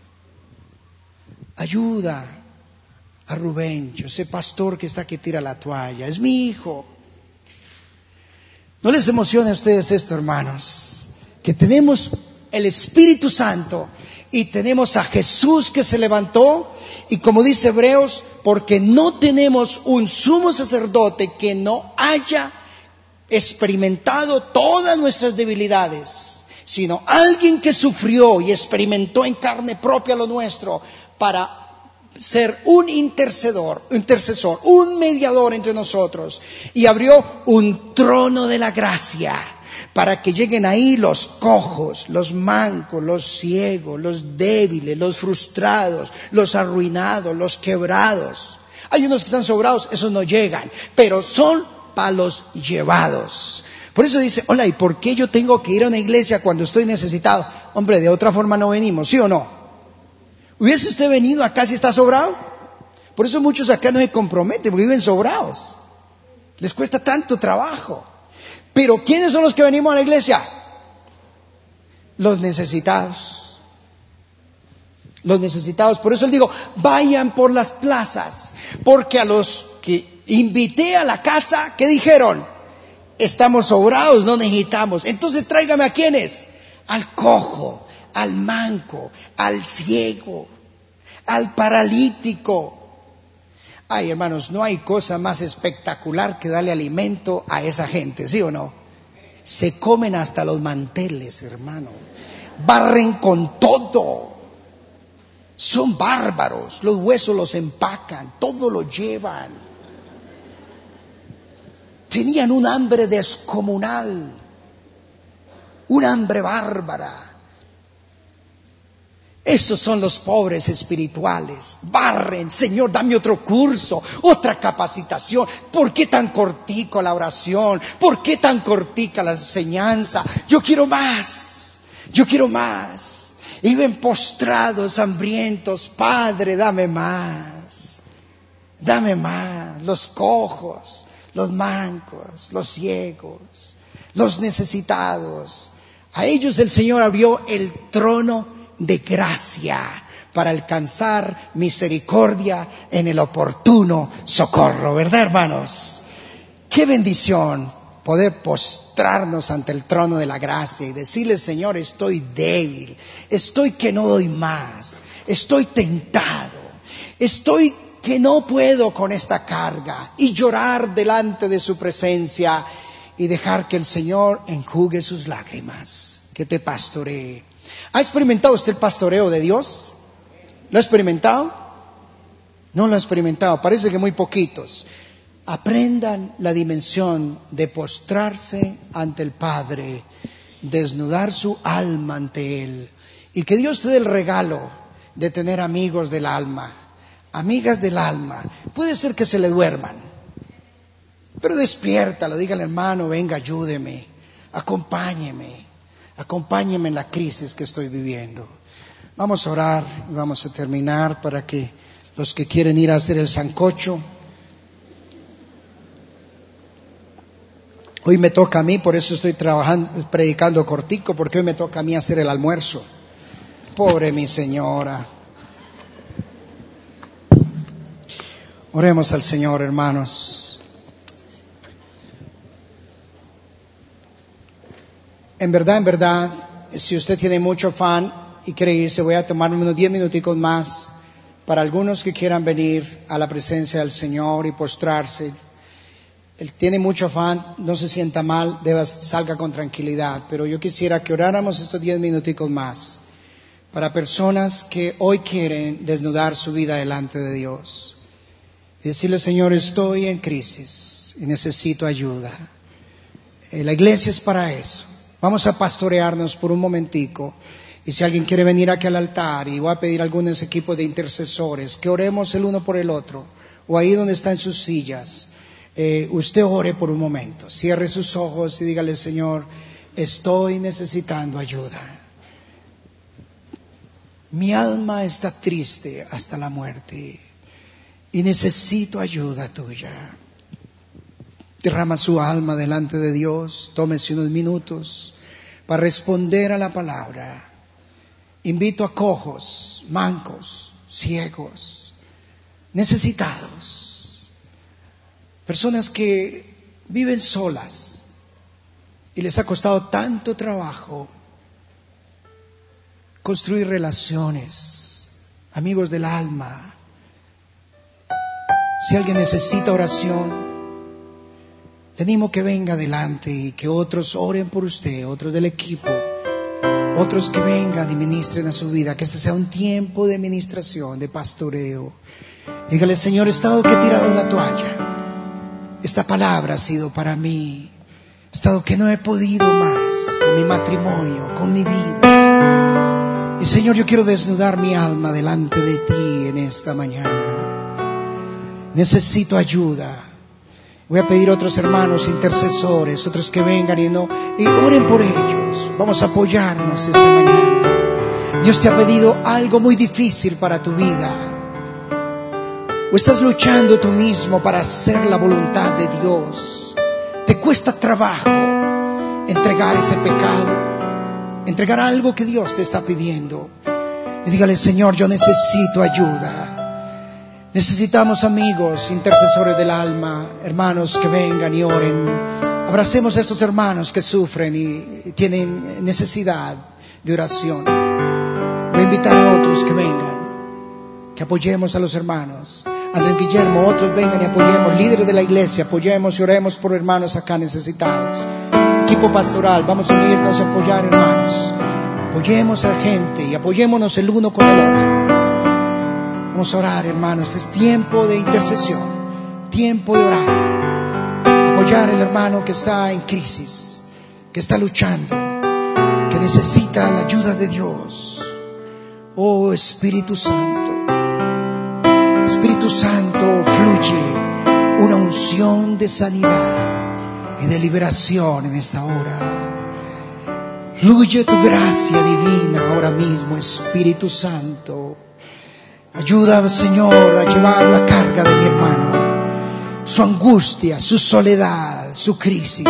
ayuda a Rubencho, ese pastor que está que tira la toalla, es mi hijo. ¿No les emociona a ustedes esto, hermanos? Que tenemos el Espíritu Santo y tenemos a Jesús que se levantó, y como dice Hebreos, porque no tenemos un sumo sacerdote que no haya experimentado todas nuestras debilidades, sino alguien que sufrió y experimentó en carne propia lo nuestro, para ser un intercesor, un mediador entre nosotros, y abrió un trono de la gracia, para que lleguen ahí los cojos, los mancos, los ciegos, los débiles, los frustrados, los arruinados, los quebrados. Hay unos que están sobrados, esos no llegan, pero son para los llevados. Por eso dice, hola, ¿y por qué yo tengo que ir a una iglesia cuando estoy necesitado? Hombre, de otra forma no venimos, ¿sí o no? ¿Hubiese usted venido acá si está sobrado? Por eso muchos acá no se comprometen, porque viven sobrados. Les cuesta tanto trabajo. Pero ¿quiénes son los que venimos a la iglesia? Los necesitados. Los necesitados. Por eso él digo, vayan por las plazas. Porque a los que invité a la casa, ¿qué dijeron? Estamos sobrados, no necesitamos. Entonces tráigame a quiénes. Al cojo, al manco, al ciego, al paralítico. Ay, hermanos, no hay cosa más espectacular que darle alimento a esa gente, ¿sí o no? Se comen hasta los manteles, hermano. Barren con todo. Son bárbaros. Los huesos los empacan, todo lo llevan. Tenían un hambre descomunal, un hambre bárbara. Esos son los pobres espirituales. Barren, Señor, dame otro curso, otra capacitación. ¿Por qué tan cortico la oración? ¿Por qué tan cortica la enseñanza? Yo quiero más, yo quiero más. Y ven postrados, hambrientos, Padre, dame más. Dame más. Los cojos, los mancos, los ciegos, los necesitados. A ellos el Señor abrió el trono de gracia para alcanzar misericordia en el oportuno socorro, ¿verdad, hermanos? Qué bendición poder postrarnos ante el trono de la gracia y decirle, Señor, estoy débil, estoy que no doy más, estoy tentado, estoy que no puedo con esta carga, y llorar delante de su presencia y dejar que el Señor enjugue sus lágrimas, que te pastoree. ¿Ha experimentado usted el pastoreo de Dios? ¿Lo ha experimentado? No lo ha experimentado, parece que muy poquitos. Aprendan la dimensión de postrarse ante el Padre, desnudar su alma ante Él, y que Dios te dé el regalo de tener amigos del alma, amigas del alma. Puede ser que se le duerman, pero despiértalo, dígale, hermano, venga, ayúdeme, acompáñeme Acompáñeme en la crisis que estoy viviendo. Vamos a orar y vamos a terminar para que los que quieren ir a hacer el sancocho. Hoy me toca a mí, por eso estoy predicando cortico, porque hoy me toca a mí hacer el almuerzo. Pobre mi señora. Oremos al Señor, hermanos. En verdad, si usted tiene mucho afán y quiere irse, voy a tomar unos 10 minuticos más para algunos que quieran venir a la presencia del Señor y postrarse. Él tiene mucho afán, no se sienta mal, salga con tranquilidad. Pero yo quisiera que oráramos estos 10 minuticos más para personas que hoy quieren desnudar su vida delante de Dios. Y decirle, Señor, estoy en crisis y necesito ayuda. La iglesia es para eso. Vamos a pastorearnos por un momentico. Y si alguien quiere venir aquí al altar, y voy a pedir a algunos equipos de intercesores, que oremos el uno por el otro, o ahí donde están sus sillas, usted ore por un momento. Cierre sus ojos y dígale, Señor, estoy necesitando ayuda. Mi alma está triste hasta la muerte. Y necesito ayuda tuya. Derrama su alma delante de Dios. Tómese unos minutos para responder a la palabra. Invito a cojos, mancos, ciegos, necesitados. Personas que viven solas y les ha costado tanto trabajo construir relaciones, amigos del alma. Si alguien necesita oración, le animo que venga adelante y que otros oren por usted, otros del equipo, otros que vengan y ministren a su vida, que este sea un tiempo de ministración, de pastoreo. Dígale, Señor, he estado que he tirado la toalla. Esta palabra ha sido para mí. He estado que no he podido más con mi matrimonio, con mi vida. Y Señor, yo quiero desnudar mi alma delante de ti en esta mañana. Necesito ayuda. Voy a pedir a otros hermanos intercesores, otros que vengan y oren por ellos. Vamos a apoyarnos esta mañana. Dios te ha pedido algo muy difícil para tu vida. O estás luchando tú mismo para hacer la voluntad de Dios. Te cuesta trabajo entregar ese pecado, entregar algo que Dios te está pidiendo. Y dígale, Señor, yo necesito ayuda. Necesitamos amigos, intercesores del alma, hermanos que vengan y oren. Abracemos a estos hermanos que sufren y tienen necesidad de oración. Voy a invitar a otros que vengan, que apoyemos a los hermanos. Andrés Guillermo, otros vengan y apoyemos. Líderes de la iglesia, apoyemos y oremos por hermanos acá necesitados. Equipo pastoral, vamos a unirnos y apoyar hermanos. Apoyemos a gente y apoyémonos el uno con el otro. Vamos a orar, hermanos. Es tiempo de intercesión, tiempo de orar. Apoyar al hermano que está en crisis, que está luchando, que necesita la ayuda de Dios. Oh Espíritu Santo, Espíritu Santo, fluye una unción de sanidad y de liberación en esta hora. Fluye tu gracia divina ahora mismo, Espíritu Santo. Ayuda, Señor, a llevar la carga de mi hermano, su angustia, su soledad, su crisis.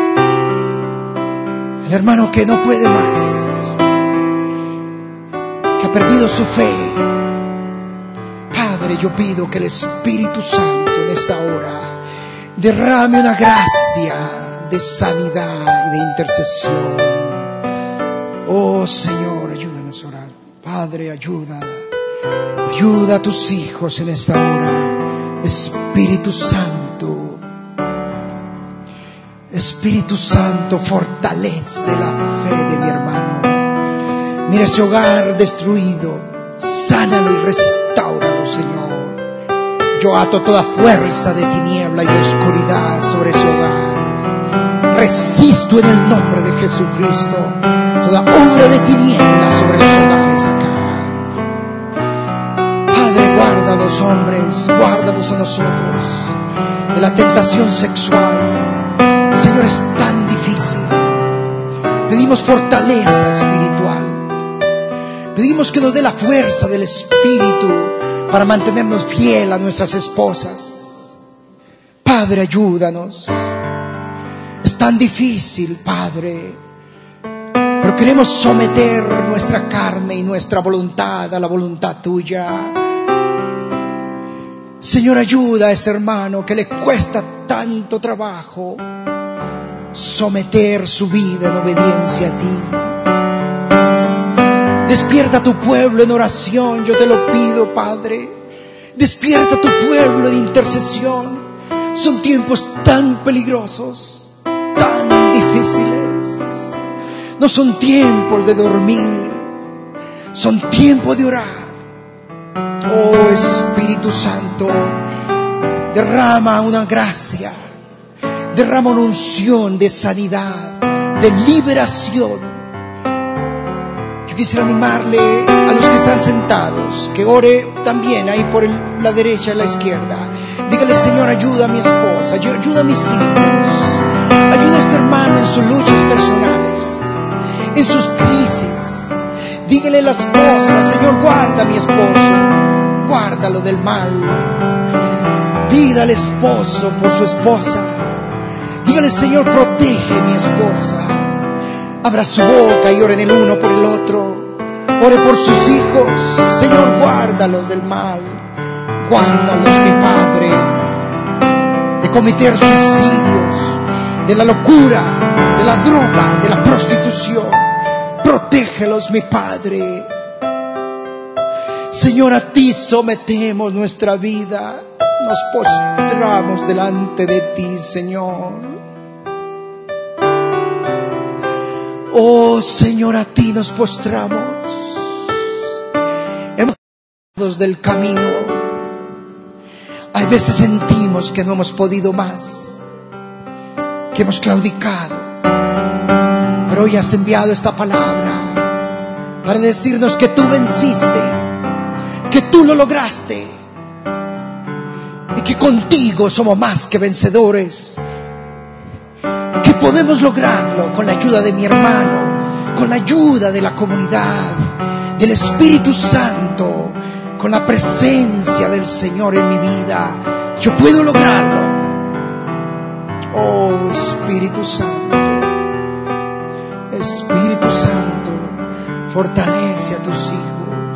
El hermano que no puede más, que ha perdido su fe. Padre, yo pido que el Espíritu Santo en esta hora derrame una gracia de sanidad y de intercesión. Oh Señor, ayúdanos a orar. Padre, ayuda a tus hijos en esta hora. Espíritu Santo, Espíritu Santo, fortalece la fe de mi hermano. Mira ese hogar destruido, sánalo y restáuralo, Señor. Yo ato toda fuerza de tiniebla y de oscuridad sobre ese hogar. Resisto en el nombre de Jesucristo toda obra de tiniebla sobre los hogares acá. Padre, guarda a los hombres, guárdanos a nosotros de la tentación sexual. Señor, es tan difícil. Pedimos fortaleza espiritual. Pedimos que nos dé la fuerza del Espíritu para mantenernos fiel a nuestras esposas. Padre, ayúdanos. Es tan difícil, Padre, pero queremos someter nuestra carne y nuestra voluntad a la voluntad tuya. Señor, ayuda a este hermano que le cuesta tanto trabajo someter su vida en obediencia a ti. Despierta a tu pueblo en oración, yo te lo pido, Padre. Despierta a tu pueblo en intercesión. Son tiempos tan peligrosos, tan difíciles. No son tiempos de dormir, son tiempos de orar. Oh Espíritu Santo, derrama una gracia, derrama una unción de sanidad, de liberación. Yo quisiera animarle a los que están sentados, que ore también ahí por la derecha y la izquierda. Dígale: Señor, ayuda a mi esposa, ayuda a mis hijos, ayuda a este hermano en sus luchas personales, en sus crisis. Dígale a la esposa: Señor, guarda a mi esposo, guárdalo del mal. Pida al esposo por su esposa. Dígale: Señor, protege a mi esposa. Abra su boca y oren el uno por el otro. Ore por sus hijos. Señor, guárdalos del mal. Guárdalos, mi Padre, de cometer suicidios, de la locura, de la droga, de la prostitución. Protégelos, mi Padre. Señor, a ti sometemos nuestra vida. Nos postramos delante de ti, Señor. Oh, Señor, a ti nos postramos. Hemos salido del camino. Hay veces sentimos que no hemos podido más, que hemos claudicado. Pero hoy has enviado esta palabra para decirnos que tú venciste, que tú lo lograste y que contigo somos más que vencedores, que podemos lograrlo con la ayuda de mi hermano, con la ayuda de la comunidad, del Espíritu Santo, con la presencia del Señor en mi vida. Yo puedo lograrlo. Oh Espíritu Santo, Espíritu Santo, fortalece a tus hijos.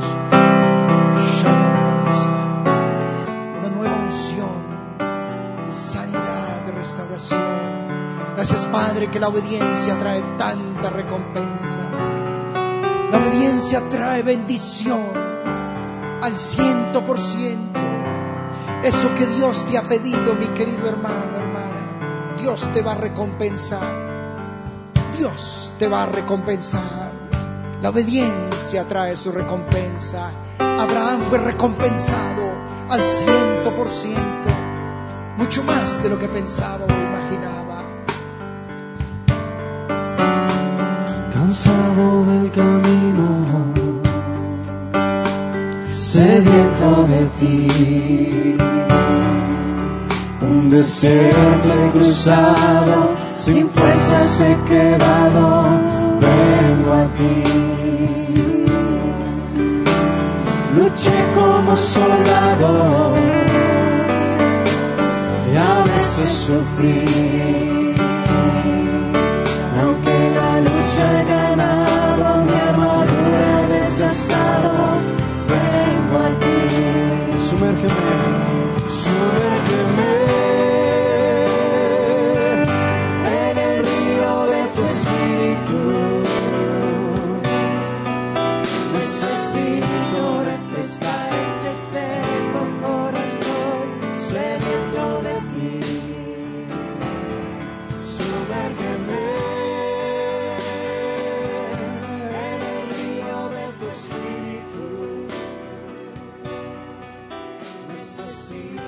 Una nueva unción de sanidad, de restauración. Gracias, Padre, que la obediencia trae tanta recompensa. La obediencia trae bendición al 100%. Eso que Dios te ha pedido, mi querido hermano, hermana, Dios te va a recompensar. Dios te va a recompensar. La obediencia trae su recompensa. Abraham fue recompensado al 100%, mucho más de lo que pensaba o imaginaba. Cansado del camino, sediento de ti, un desierto he cruzado, sin fuerzas he quedado, vengo a ti. Luché como soldado y a veces sufrí, aunque la lucha he ganado, mi armadura he desgastado, vengo a ti. Sumérgeme, sumérgeme en el río de tu espíritu. Necesito refrescar este seco corazón, sediento de ti. Sumérgeme en el río de tu espíritu. Necesito